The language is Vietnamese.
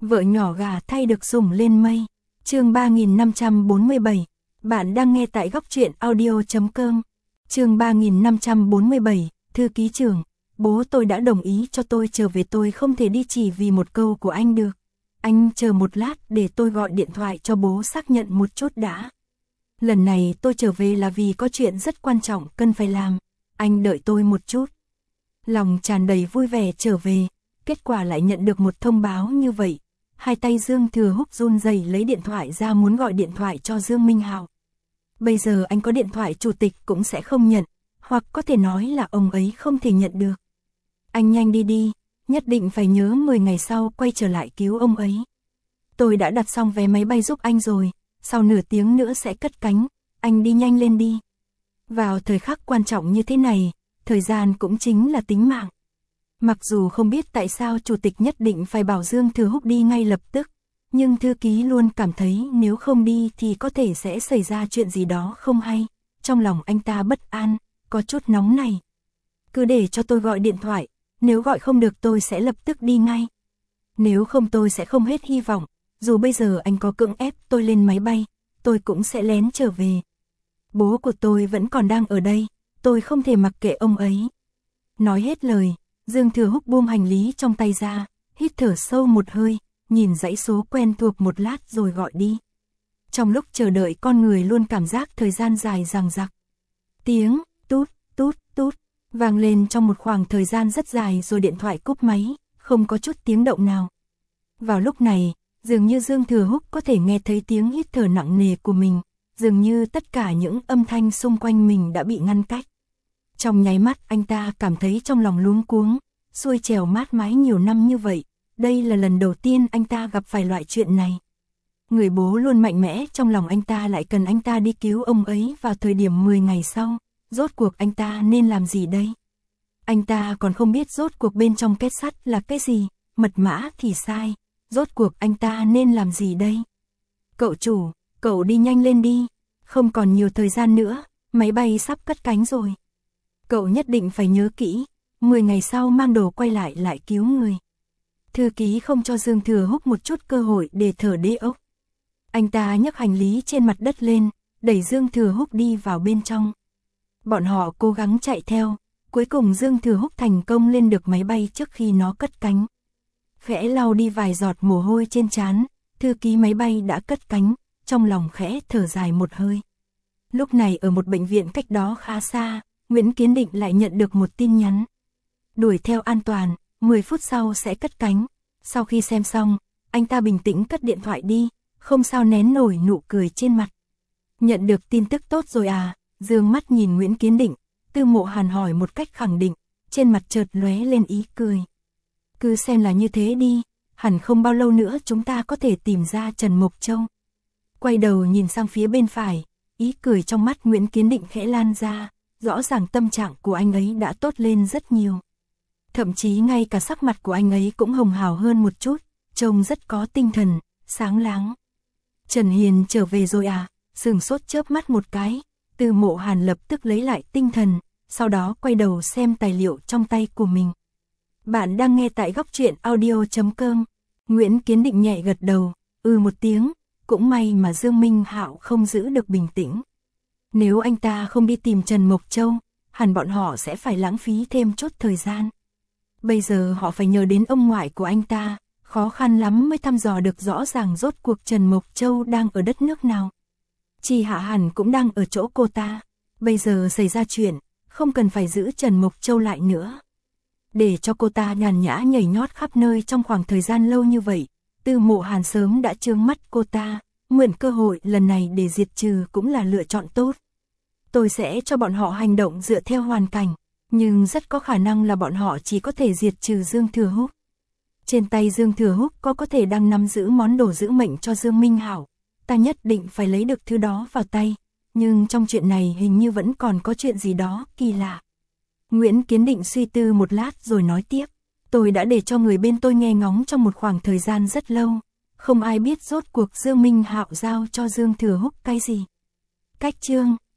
Vợ nhỏ gà thay được sủng lên mây. Chương 3547. Bạn đang nghe tại góc truyện audio.com. Chương 3547, thư ký trưởng, bố tôi đã đồng ý cho tôi trở về, tôi không thể đi chỉ vì một câu của anh được. Anh chờ một lát để tôi gọi điện thoại cho bố xác nhận một chút đã. Lần này tôi trở về là vì có chuyện rất quan trọng cần phải làm. Anh đợi tôi một chút. Lòng tràn đầy vui vẻ trở về, kết quả lại nhận được một thông báo như vậy. Hai tay Dương Thừa Húc run rẩy lấy điện thoại ra muốn gọi điện thoại cho Dương Minh Hạo. Bây giờ anh có điện thoại chủ tịch cũng sẽ không nhận, hoặc có thể nói là ông ấy không thể nhận được. Anh nhanh đi đi, nhất định phải nhớ 10 ngày sau quay trở lại cứu ông ấy. Tôi đã đặt xong vé máy bay giúp anh rồi, sau nửa tiếng nữa sẽ cất cánh, anh đi nhanh lên đi. Vào thời khắc quan trọng như thế này, thời gian cũng chính là tính mạng. Mặc dù không biết tại sao chủ tịch nhất định phải bảo Dương Thừa Húc đi ngay lập tức, nhưng thư ký luôn cảm thấy nếu không đi thì có thể sẽ xảy ra chuyện gì đó không hay. Trong lòng anh ta bất an, có chút nóng này. Cứ để cho tôi gọi điện thoại, nếu gọi không được tôi sẽ lập tức đi ngay. Nếu không tôi sẽ không hết hy vọng, dù bây giờ anh có cưỡng ép tôi lên máy bay, tôi cũng sẽ lén trở về. Bố của tôi vẫn còn đang ở đây, tôi không thể mặc kệ ông ấy. Nói hết lời, Dương Thừa Húc buông hành lý trong tay ra, hít thở sâu một hơi, nhìn dãy số quen thuộc một lát rồi gọi đi. Trong lúc chờ đợi con người luôn cảm giác thời gian dài dằng dặc. Tiếng tút tút tút vang lên trong một khoảng thời gian rất dài rồi điện thoại cúp máy, không có chút tiếng động nào. Vào lúc này, dường như Dương Thừa Húc có thể nghe thấy tiếng hít thở nặng nề của mình, dường như tất cả những âm thanh xung quanh mình đã bị ngăn cách. Trong nháy mắt anh ta cảm thấy trong lòng luống cuống, xuôi trèo mát mái nhiều năm như vậy, đây là lần đầu tiên anh ta gặp phải loại chuyện này. Người bố luôn mạnh mẽ trong lòng anh ta lại cần anh ta đi cứu ông ấy vào thời điểm 10 ngày sau, rốt cuộc anh ta nên làm gì đây? Anh ta còn không biết rốt cuộc bên trong kết sắt là cái gì, mật mã thì sai, rốt cuộc anh ta nên làm gì đây? Cậu chủ, cậu đi nhanh lên đi, không còn nhiều thời gian nữa, máy bay sắp cất cánh rồi. Cậu nhất định phải nhớ kỹ, 10 ngày sau mang đồ quay lại cứu người. Thư ký không cho Dương Thừa Húc một chút cơ hội để thở đế ốc. Anh ta nhấc hành lý trên mặt đất lên, đẩy Dương Thừa Húc đi vào bên trong. Bọn họ cố gắng chạy theo, cuối cùng Dương Thừa Húc thành công lên được máy bay trước khi nó cất cánh. Khẽ lau đi vài giọt mồ hôi trên trán, thư ký máy bay đã cất cánh, trong lòng khẽ thở dài một hơi. Lúc này ở một bệnh viện cách đó khá xa, Nguyễn Kiến Định lại nhận được một tin nhắn. Đuổi theo an toàn, 10 phút sau sẽ cất cánh. Sau khi xem xong, anh ta bình tĩnh cất điện thoại đi, không sao nén nổi nụ cười trên mặt. Nhận được tin tức tốt rồi à? Dương mắt nhìn Nguyễn Kiến Định, Tư Mộ Hàn hỏi một cách khẳng định, trên mặt chợt lóe lên ý cười. Cứ xem là như thế đi, hẳn không bao lâu nữa chúng ta có thể tìm ra Trần Mộc Châu. Quay đầu nhìn sang phía bên phải, ý cười trong mắt Nguyễn Kiến Định khẽ lan ra, rõ ràng tâm trạng của anh ấy đã tốt lên rất nhiều. Thậm chí ngay cả sắc mặt của anh ấy cũng hồng hào hơn một chút, trông rất có tinh thần, sáng láng. Trần Hiền trở về rồi à? Sừng sốt chớp mắt một cái, Tư Mộ Hàn lập tức lấy lại tinh thần, sau đó quay đầu xem tài liệu trong tay của mình. Bạn đang nghe tại góc truyện audio.com. Nguyễn Kiến Định nhẹ gật đầu, một tiếng, cũng may mà Dương Minh Hạo không giữ được bình tĩnh. Nếu anh ta không đi tìm Trần Mộc Châu, hẳn bọn họ sẽ phải lãng phí thêm chút thời gian. Bây giờ họ phải nhờ đến ông ngoại của anh ta, khó khăn lắm mới thăm dò được rõ ràng rốt cuộc Trần Mộc Châu đang ở đất nước nào. Chi Hạ hẳn cũng đang ở chỗ cô ta, bây giờ xảy ra chuyện, không cần phải giữ Trần Mộc Châu lại nữa. Để cho cô ta nhàn nhã nhảy nhót khắp nơi trong khoảng thời gian lâu như vậy, Tư Mộ Hàn sớm đã trướng mắt cô ta, mượn cơ hội lần này để diệt trừ cũng là lựa chọn tốt. Tôi sẽ cho bọn họ hành động dựa theo hoàn cảnh, nhưng rất có khả năng là bọn họ chỉ có thể diệt trừ Dương Thừa Húc. Trên tay Dương Thừa Húc có thể đang nắm giữ món đồ giữ mệnh cho Dương Minh Hạo, ta nhất định phải lấy được thứ đó vào tay, nhưng trong chuyện này hình như vẫn còn có chuyện gì đó kỳ lạ. Nguyễn Kiến Định suy tư một lát rồi nói tiếp, tôi đã để cho người bên tôi nghe ngóng trong một khoảng thời gian rất lâu, không ai biết rốt cuộc Dương Minh Hạo giao cho Dương Thừa Húc cái gì. Cách chương